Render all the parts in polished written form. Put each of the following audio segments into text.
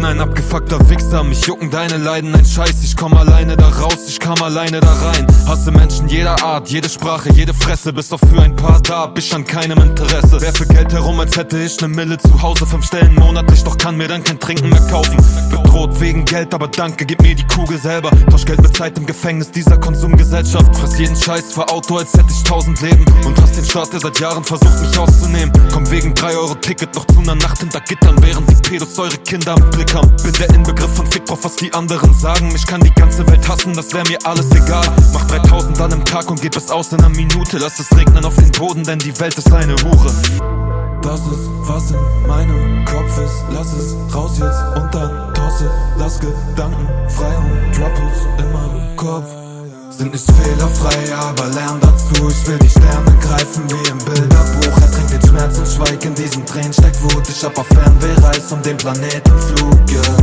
bin ein abgefuckter Wichser, mich jucken deine Leiden, ein Scheiß. Ich komm alleine da raus, ich kam alleine da rein. Hasse Menschen jeder Art, jede Sprache, jede Fresse. Bis auf für ein paar da hab ich an keinem Interesse. Werfe Geld herum, als hätte ich ne Mille zu Hause. 5 Stellen monatlich, doch kann mir dann kein Trinken mehr kaufen. Bedroht wegen Geld, aber danke, gib mir die Kugel selber. Tausch Geld mit Zeit im Gefängnis dieser Konsumgesellschaft. Fress jeden Scheiß, fahr Auto, als hätte ich 1000 Leben. Und hasse den Staat, der seit Jahren versucht mich auszunehmen. Komm wegen 3 Euro Ticket noch zu ner Nacht hinter Gittern, während die Pedos eure Kinder im Blick haben. Bin der Inbegriff von Fick drauf, was die anderen sagen. Mich kann die ganze Welt hassen, das wär mir alles egal. Mach 3000 an einem Tag und gib es aus in ner Minute. Lass es regnen auf den Boden, denn die Welt ist eine Hure. Das ist, was in meinem Kopf ist. Lass es raus jetzt und dann tosse. Lass Gedanken frei und drop es in meinem Kopf. Sind nicht fehlerfrei, aber lern dazu. Ich will die Sterne greifen wie im Bilderbuch. Ertränkt den Schmerz und Schweig, in diesen Tränen steckt Wut. Ich hab auf Fernwehreis um den Planetenflug, yeah.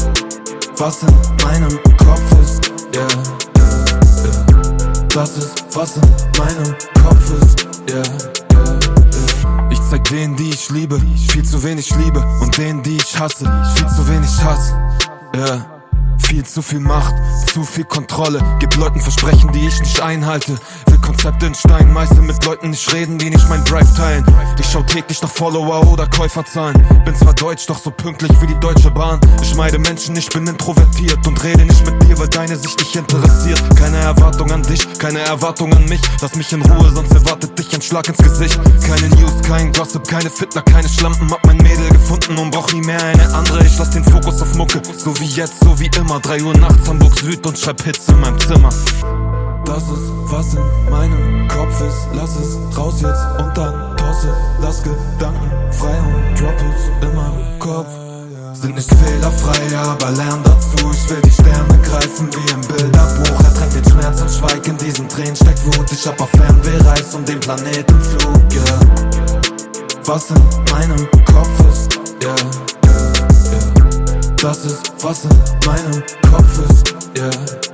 Was in meinem Kopf ist, yeah, yeah, yeah. Das ist, was in meinem Kopf ist, yeah, yeah, yeah. Ich zeig denen, die ich liebe, viel zu wenig Liebe. Und denen, die ich hasse, viel zu wenig Hass, yeah. Viel zu viel Macht, zu viel Kontrolle. Gib Leuten Versprechen, die ich nicht einhalte. Will Konzepte in Stein meißeln, mit Leuten nicht reden, die nicht mein Drive teilen. Ich schau täglich nach Follower oder Käuferzahlen. Bin zwar deutsch, doch so pünktlich wie die Deutsche Bahn. Ich meide Menschen, ich bin introvertiert und rede nicht mit dir, weil deine Sicht dich interessiert. Keine Erwartung an dich, keine Erwartung an mich. Lass mich in Ruhe, sonst erwartet dich ein Schlag ins Gesicht. Keine News, kein Gossip, keine Fitner, keine Schlampen. Hab mein Mädel gefunden und brauch nie mehr eine andere. Ich lass den Fokus auf Mucke, so wie jetzt, so wie immer. 3 Uhr nachts, Hamburg Süd und schreib Hits in meinem Zimmer. Das ist, was in meinem Kopf ist. Lass es raus jetzt und dann tosse. Lass Gedanken frei und drop es in meinem Kopf. Sind nicht fehlerfrei, aber lern dazu. Ich will die Sterne greifen wie im Bilderbuch. Ertränkt den Schmerz und Schweig, in diesen Tränen steckt Wut. Ich hab auf Fernwehreis um den Planetenflug, yeah. Was in meinem Kopf ist, yeah, yeah, yeah. Das ist, was in meinem Kopf ist, yeah.